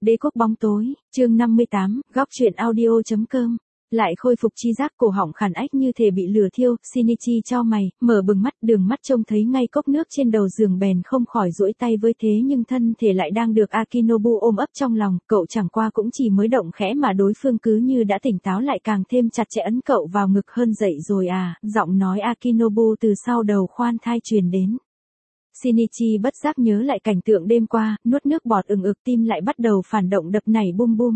Đế quốc bóng tối, chương 58, góc truyện audio.com. Lại khôi phục chi giác, cổ họng khàn ách như thể bị lửa thiêu. Shinichi chau mày, mở bừng mắt, đường mắt trông thấy ngay cốc nước trên đầu giường bèn không khỏi duỗi tay với, thế nhưng thân thể lại đang được Akinobu ôm ấp trong lòng. Cậu chẳng qua cũng chỉ mới động khẽ mà đối phương cứ như đã tỉnh táo lại, càng thêm chặt chẽ ấn cậu vào ngực hơn. Dậy rồi à? Giọng nói Akinobu từ sau đầu khoan thai truyền đến. Shinichi bất giác nhớ lại cảnh tượng đêm qua, nuốt nước bọt ừng ực, tim lại bắt đầu phản động đập nảy bum bum.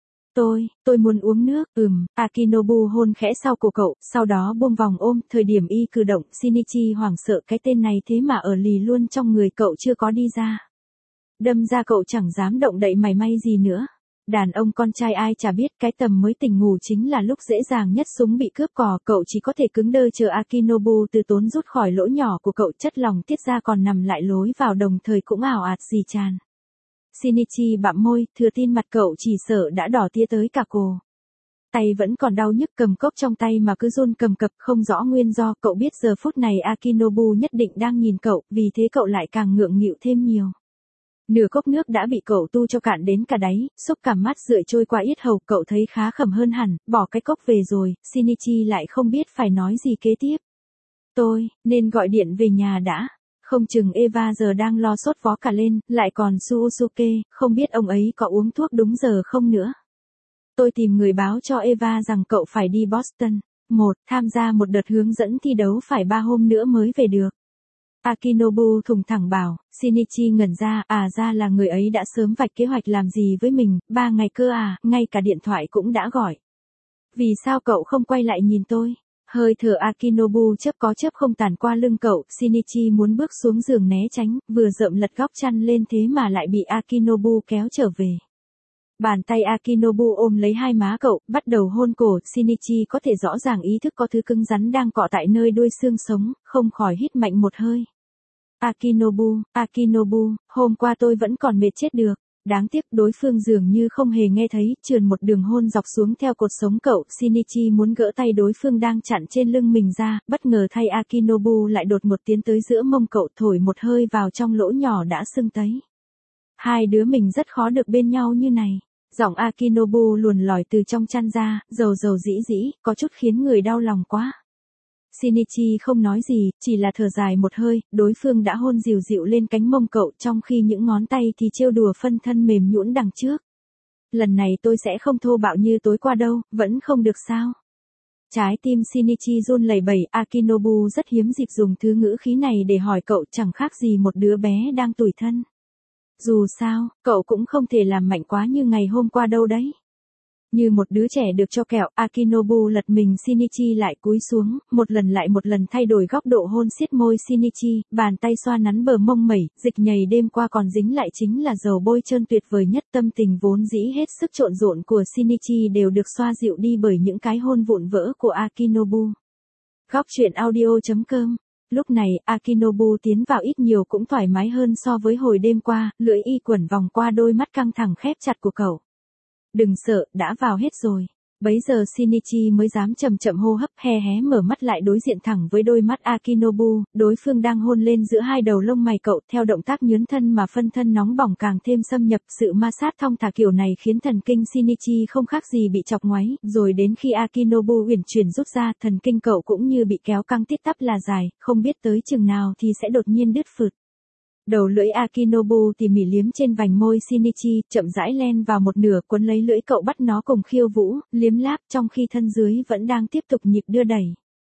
Tôi muốn uống nước. Akinobu hôn khẽ sau cổ cậu, sau đó buông vòng ôm. Thời điểm y cử động, Shinichi hoảng sợ, cái tên này thế mà ở lì luôn trong người cậu chưa có đi ra. Đâm ra cậu chẳng dám động đậy mảy may gì nữa. Đàn ông con trai ai chả biết, cái tầm mới tỉnh ngủ chính là lúc dễ dàng nhất súng bị cướp cò. Cậu chỉ có thể cứng đơ chờ Akinobu từ tốn rút khỏi lỗ nhỏ của cậu, chất lòng tiết ra còn nằm lại lối vào, đồng thời cũng ảo ạt rì tràn. Shinichi bặm môi, thừa tin mặt cậu chỉ sợ đã đỏ tía tới cả cổ. Tay vẫn còn đau nhức, cầm cốc trong tay mà cứ run cầm cập, không rõ nguyên do. Cậu biết giờ phút này Akinobu nhất định đang nhìn cậu, vì thế cậu lại càng ngượng nghịu thêm nhiều. Nửa cốc nước đã bị cậu tu cho cạn đến cả đáy, xúc cảm mát rượi trôi qua yết hầu, cậu thấy khá khẩm hơn hẳn. Bỏ cái cốc về rồi, Shinichi lại không biết phải nói gì kế tiếp. Tôi nên gọi điện về nhà đã. Không chừng Eva giờ đang lo sốt vó cả lên, lại còn Suzuki, không biết ông ấy có uống thuốc đúng giờ không nữa. Tôi tìm người báo cho Eva rằng cậu phải đi Boston. Tham gia một đợt hướng dẫn thi đấu, phải 3 hôm nữa mới về được. Akinobu thùng thẳng bảo. Shinichi ngẩn ra, ra là người ấy đã sớm vạch kế hoạch làm gì với mình. 3 ngày cơ à, ngay cả điện thoại cũng đã gọi. Vì sao cậu không quay lại nhìn tôi? Hơi thở Akinobu chớp có chớp không tàn qua lưng cậu. Shinichi muốn bước xuống giường né tránh, vừa rợm lật góc chăn lên thế mà lại bị Akinobu kéo trở về. Bàn tay Akinobu ôm lấy hai má cậu, bắt đầu hôn cổ. Shinichi có thể rõ ràng ý thức có thứ cứng rắn đang cọ tại nơi đuôi xương sống, không khỏi hít mạnh một hơi. Akinobu, hôm qua tôi vẫn còn mệt chết được. Đáng tiếc đối phương dường như không hề nghe thấy, trườn một đường hôn dọc xuống theo cột sống cậu. Shinichi muốn gỡ tay đối phương đang chặn trên lưng mình ra, bất ngờ thay Akinobu lại đột một tiến tới giữa mông cậu, thổi một hơi vào trong lỗ nhỏ đã sưng tấy. Hai đứa mình rất khó được bên nhau như này. Giọng Akinobu luồn lỏi từ trong chăn ra, dầu dĩ dĩ, có chút khiến người đau lòng quá. Shinichi không nói gì, chỉ là thở dài một hơi. Đối phương đã hôn dịu dịu lên cánh mông cậu, trong khi những ngón tay thì trêu đùa phân thân mềm nhũn đằng trước. Lần này tôi sẽ không thô bạo như tối qua đâu, vẫn không được sao? Trái tim Shinichi run lẩy bẩy. Akinobu rất hiếm dịp dùng thứ ngữ khí này để hỏi cậu, chẳng khác gì một đứa bé đang tủi thân. Dù sao, cậu cũng không thể làm mạnh quá như ngày hôm qua đâu đấy. Như một đứa trẻ được cho kẹo, Akinobu lật mình. Shinichi lại cúi xuống, một lần thay đổi góc độ hôn siết môi Shinichi, bàn tay xoa nắn bờ mông mẩy, dịch nhầy đêm qua còn dính lại chính là dầu bôi trơn tuyệt vời nhất. Tâm tình vốn dĩ hết sức trộn rộn của Shinichi đều được xoa dịu đi bởi những cái hôn vụn vỡ của Akinobu. Góc truyện audio.com. Lúc này, Akinobu tiến vào ít nhiều cũng thoải mái hơn so với hồi đêm qua, lưỡi y quẩn vòng qua đôi mắt căng thẳng khép chặt của cậu. Đừng sợ, đã vào hết rồi. Bấy giờ Shinichi mới dám chậm chậm hô hấp, hé mở mắt lại đối diện thẳng với đôi mắt Akinobu. Đối phương đang hôn lên giữa hai đầu lông mày cậu, theo động tác nhướn thân mà phân thân nóng bỏng càng thêm xâm nhập. Sự ma sát thong thả kiểu này khiến thần kinh Shinichi không khác gì bị chọc ngoáy, rồi đến khi Akinobu uyển chuyển rút ra, thần kinh cậu cũng như bị kéo căng tít tắp là dài, không biết tới chừng nào thì sẽ đột nhiên đứt phượt. Đầu lưỡi Akinobu tỉ mỉ liếm trên vành môi Shinichi, chậm rãi len vào một nửa, cuốn lấy lưỡi cậu, bắt nó cùng khiêu vũ, liếm láp, trong khi thân dưới vẫn đang tiếp tục nhịp đưa đẩy.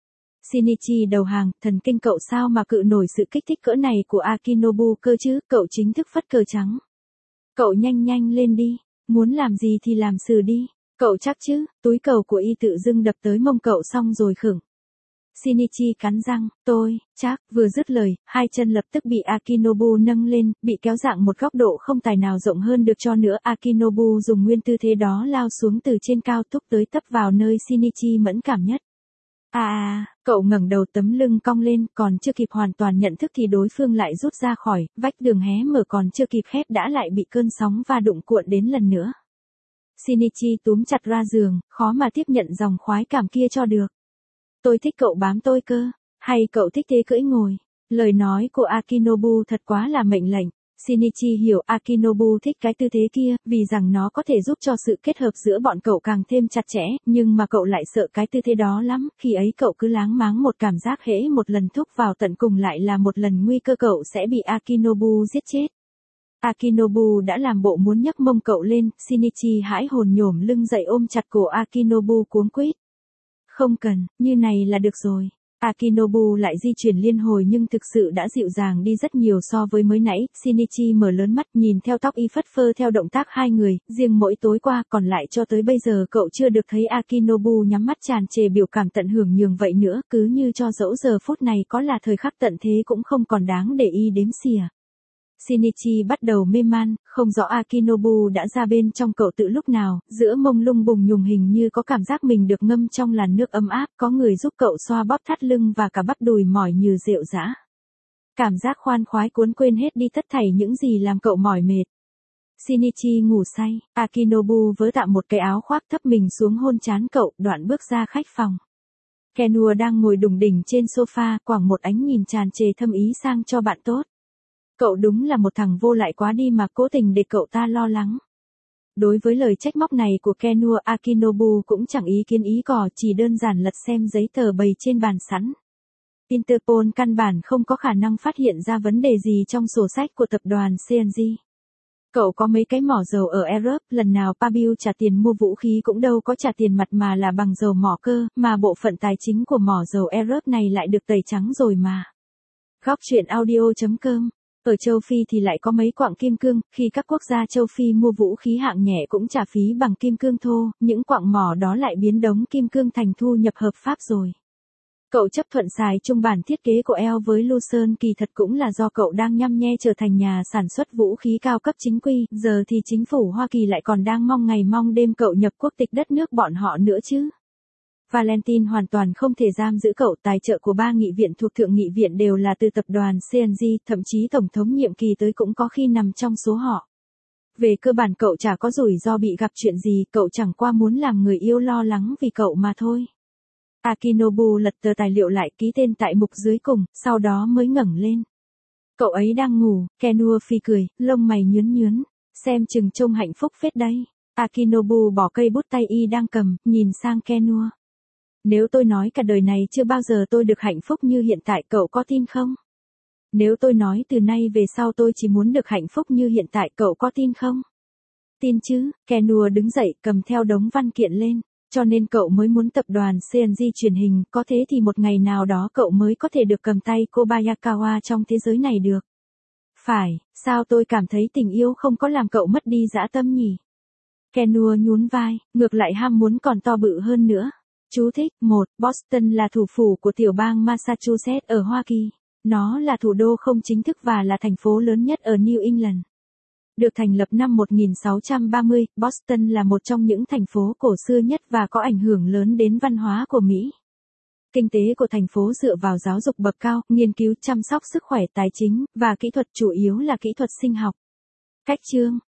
Shinichi đầu hàng, thần kinh cậu sao mà cự nổi sự kích thích cỡ này của Akinobu cơ chứ? Cậu chính thức phất cờ trắng. Cậu nhanh lên đi, muốn làm gì thì làm xử đi. Cậu chắc chứ? Túi cầu của y tự dưng đập tới mông cậu xong rồi khửng. Shinichi cắn răng, chắc, vừa dứt lời, hai chân lập tức bị Akinobu nâng lên, bị kéo dạng một góc độ không tài nào rộng hơn được cho nữa. Akinobu dùng nguyên tư thế đó lao xuống từ trên cao, thúc tới tấp vào nơi Shinichi mẫn cảm nhất. Cậu ngẩng đầu, tấm lưng cong lên, còn chưa kịp hoàn toàn nhận thức thì đối phương lại rút ra khỏi, vách đường hé mở còn chưa kịp khép đã lại bị cơn sóng va đụng cuộn đến lần nữa. Shinichi túm chặt ra giường, khó mà tiếp nhận dòng khoái cảm kia cho được. Tôi thích cậu bám tôi cơ, hay cậu thích thế cưỡi ngồi? Lời nói của Akinobu thật quá là mệnh lệnh. Shinichi hiểu Akinobu thích cái tư thế kia, vì rằng nó có thể giúp cho sự kết hợp giữa bọn cậu càng thêm chặt chẽ, nhưng mà cậu lại sợ cái tư thế đó lắm, khi ấy cậu cứ láng máng một cảm giác hễ một lần thúc vào tận cùng lại là một lần nguy cơ cậu sẽ bị Akinobu giết chết. Akinobu đã làm bộ muốn nhấc mông cậu lên, Shinichi hãi hồn nhổm lưng dậy ôm chặt cổ Akinobu cuống quýt. Không cần, như này là được rồi. Akinobu lại di chuyển liên hồi nhưng thực sự đã dịu dàng đi rất nhiều so với mới nãy, Shinichi mở lớn mắt nhìn theo tóc y phất phơ theo động tác hai người, riêng mỗi tối qua còn lại cho tới bây giờ cậu chưa được thấy Akinobu nhắm mắt tràn trề biểu cảm tận hưởng nhường vậy nữa, cứ như cho dẫu giờ phút này có là thời khắc tận thế cũng không còn đáng để y đếm xỉa. Shinichi bắt đầu mê man, không rõ Akinobu đã ra bên trong cậu từ lúc nào, giữa mông lung bùng nhùng hình như có cảm giác mình được ngâm trong làn nước ấm áp, có người giúp cậu xoa bóp thắt lưng và cả bắp đùi mỏi như rệu rã. Cảm giác khoan khoái cuốn quên hết đi tất thảy những gì làm cậu mỏi mệt. Shinichi ngủ say, Akinobu vớ tạm một cái áo khoác thấp mình xuống hôn trán cậu, đoạn bước ra khách phòng. Kenua đang ngồi đùng đỉnh trên sofa, quẳng một ánh nhìn tràn trề thâm ý sang cho bạn tốt. Cậu đúng là một thằng vô lại quá đi mà cố tình để cậu ta lo lắng. Đối với lời trách móc này của Kenua, Akinobu cũng chẳng ý kiến ý cò, chỉ đơn giản lật xem giấy tờ bày trên bàn sẵn. Interpol căn bản không có khả năng phát hiện ra vấn đề gì trong sổ sách của tập đoàn CNG. Cậu có mấy cái mỏ dầu ở Europe, lần nào Pabiu trả tiền mua vũ khí cũng đâu có trả tiền mặt mà là bằng dầu mỏ cơ, mà bộ phận tài chính của mỏ dầu Europe này lại được tẩy trắng rồi mà. Góc truyện audio.com. Ở châu Phi thì lại có mấy quặng kim cương, khi các quốc gia châu Phi mua vũ khí hạng nhẹ cũng trả phí bằng kim cương thô, những quặng mỏ đó lại biến đống kim cương thành thu nhập hợp pháp rồi. Cậu chấp thuận xài chung bản thiết kế của EL với Lucerne kỳ thật cũng là do cậu đang nhăm nhe trở thành nhà sản xuất vũ khí cao cấp chính quy, giờ thì chính phủ Hoa Kỳ lại còn đang mong ngày mong đêm cậu nhập quốc tịch đất nước bọn họ nữa chứ. Valentine hoàn toàn không thể giam giữ cậu, tài trợ của 3 nghị viện thuộc Thượng nghị viện đều là từ tập đoàn CNG, thậm chí Tổng thống nhiệm kỳ tới cũng có khi nằm trong số họ. Về cơ bản cậu chả có rủi ro bị gặp chuyện gì, cậu chẳng qua muốn làm người yêu lo lắng vì cậu mà thôi. Akinobu lật tờ tài liệu lại ký tên tại mục dưới cùng, sau đó mới ngẩng lên. Cậu ấy đang ngủ, Kenua phi cười, lông mày nhướn nhướn, xem chừng trông hạnh phúc phết đấy. Akinobu bỏ cây bút tay y đang cầm, nhìn sang Kenua. Nếu tôi nói cả đời này chưa bao giờ tôi được hạnh phúc như hiện tại cậu có tin không? Nếu tôi nói từ nay về sau tôi chỉ muốn được hạnh phúc như hiện tại cậu có tin không? Tin chứ, Kenua đứng dậy cầm theo đống văn kiện lên, cho nên cậu mới muốn tập đoàn CNG truyền hình, có thế thì một ngày nào đó cậu mới có thể được cầm tay Kobayakawa trong thế giới này được. Phải, sao tôi cảm thấy tình yêu không có làm cậu mất đi dã tâm nhỉ? Kenua nhún vai, ngược lại ham muốn còn to bự hơn nữa. Chú thích, 1. Boston là thủ phủ của tiểu bang Massachusetts ở Hoa Kỳ. Nó là thủ đô không chính thức và là thành phố lớn nhất ở New England. Được thành lập năm 1630, Boston là một trong những thành phố cổ xưa nhất và có ảnh hưởng lớn đến văn hóa của Mỹ. Kinh tế của thành phố dựa vào giáo dục bậc cao, nghiên cứu chăm sóc sức khỏe tài chính, và kỹ thuật chủ yếu là kỹ thuật sinh học. Cách chương,